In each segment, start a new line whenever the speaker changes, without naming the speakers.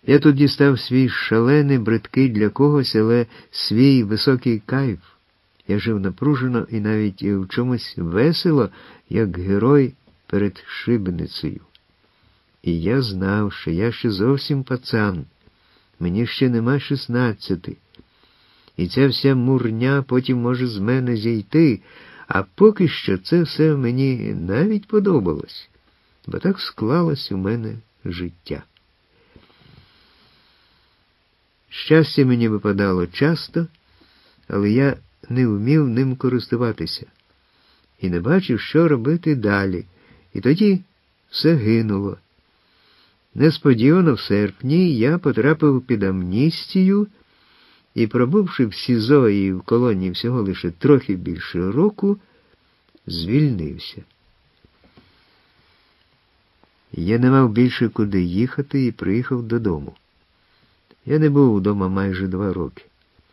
Я тут дістав свій шалений, бридкий для когось, але свій високий кайф. Я жив напружено і навіть в чомусь весело, як герой перед шибеницею. І я знав, що я ще зовсім пацан. Мені ще нема 16. І ця вся мурня потім може з мене зійти, а поки що це все мені навіть подобалось, бо так склалось у мене життя. Щастя мені випадало часто, але я не вмів ним користуватися і не бачив, що робити далі, і тоді все гинуло. Несподівано в серпні я потрапив під амністію і, пробувши в СІЗО і в колонії всього лише трохи більше року, звільнився. Я не мав більше куди їхати і приїхав додому. Я не був вдома майже 2 роки.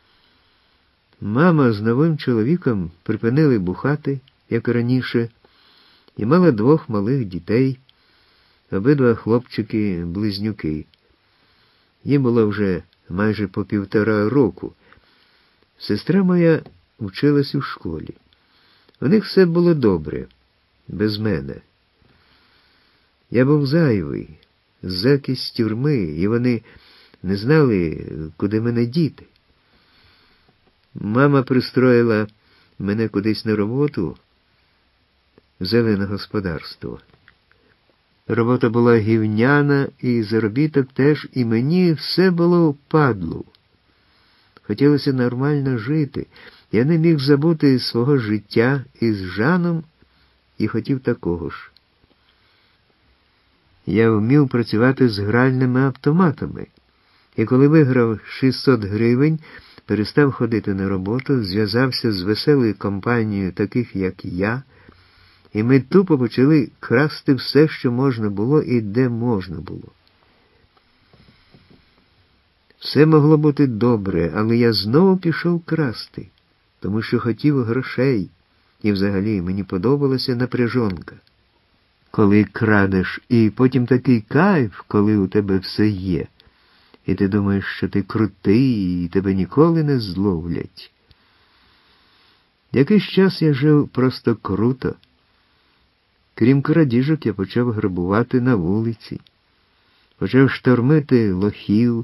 Мама з новим чоловіком припинили бухати, як раніше, і мала 2 малих дітей, обидва хлопчики-близнюки. Їм було вже майже по 1,5 року. Сестра моя вчилась у школі. У них все було добре, без мене. Я був зайвий, зек із тюрми, і вони не знали, куди мене діти. Мама пристроїла мене кудись на роботу в зелене господарство. Робота була гівняна, і заробіток теж, і мені все було впадло. Хотілося нормально жити. Я не міг забути свого життя із Жаном і хотів такого ж. Я вмів працювати з гральними автоматами. І коли виграв 600 гривень, перестав ходити на роботу, зв'язався з веселою компанією таких, як я, і ми тупо почали красти все, що можна було і де можна було. Все могло бути добре, але я знову пішов красти, тому що хотів грошей, і взагалі мені подобалася напряжонка. Коли крадеш, і потім такий кайф, коли у тебе все є, і ти думаєш, що ти крутий, і тебе ніколи не зловлять. Якийсь час я жив просто круто. Крім крадіжок, я почав грабувати на вулиці, почав штормити лохів,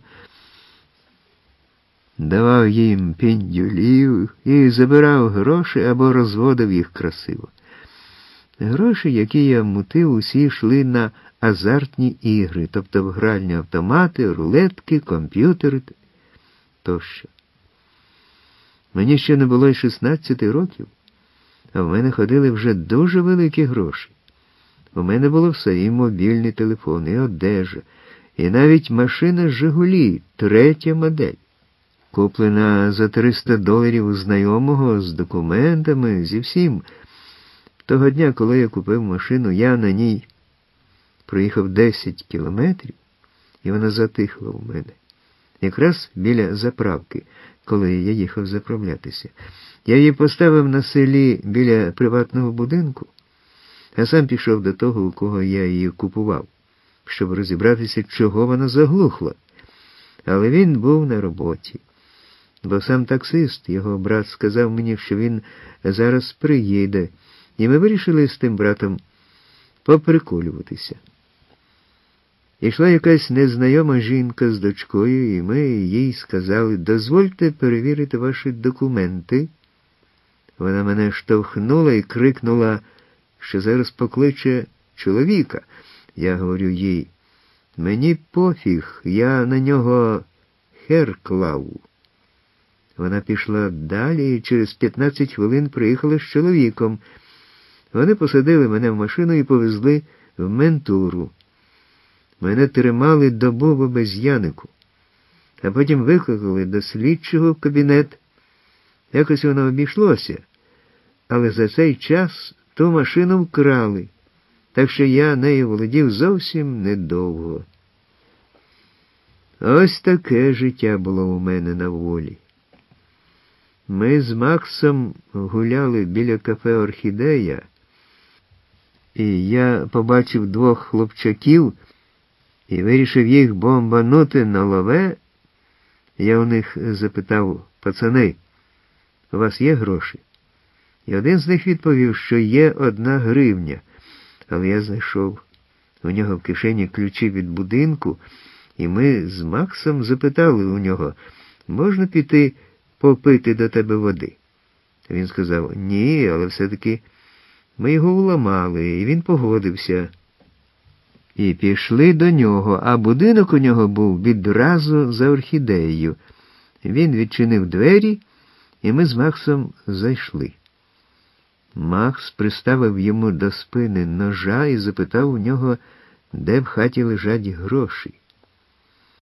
давав їм піндюлів і забирав гроші або розводив їх красиво. Гроші, які я мутив, усі йшли на азартні ігри, тобто в гральні автомати, рулетки, комп'ютери тощо. Мені ще не було й 16 років, а в мене ходили вже дуже великі гроші. У мене було все, і мобільний телефон, і одежа, і навіть машина «Жигулі», 3-я модель, куплена за $300 у знайомого, з документами, зі всім. Того дня, коли я купив машину, я на ній проїхав 10 кілометрів, і вона затихла у мене. Якраз біля заправки, коли я їхав заправлятися. Я її поставив на селі біля приватного будинку, а сам пішов до того, у кого я її купував, щоб розібратися, чого вона заглухла. Але він був на роботі. Бо сам таксист, його брат, сказав мені, що він зараз приїде, і ми вирішили з тим братом поприколюватися. Ішла якась незнайома жінка з дочкою, і ми їй сказали: «Дозвольте перевірити ваші документи». Вона мене штовхнула і крикнула, що зараз покличе чоловіка. Я говорю їй: «Мені пофіг, я на нього хер клав». Вона пішла далі і через 15 хвилин приїхала з чоловіком. Вони посадили мене в машину і повезли в ментуру. Мене тримали добу в обезьянику, а потім викликали до слідчого в кабінет. Якось воно обійшлося, але за цей час ту машину вкрали, так що я нею володів зовсім недовго. Ось таке життя було у мене на волі. Ми з Максом гуляли біля кафе «Орхідея», і я побачив 2 хлопчаків, і вирішив їх бомбанути на лове, я у них запитав: пацани, у вас є гроші? І один з них відповів, що є 1 гривня. Але я знайшов у нього в кишені ключі від будинку, і ми з Максом запитали у нього: можна піти попити до тебе води? Він сказав: ні, але все-таки ми його уламали, і він погодився. І пішли до нього, а будинок у нього був відразу за орхідеєю. Він відчинив двері, і ми з Максом зайшли. Макс приставив йому до спини ножа і запитав у нього, де в хаті лежать гроші.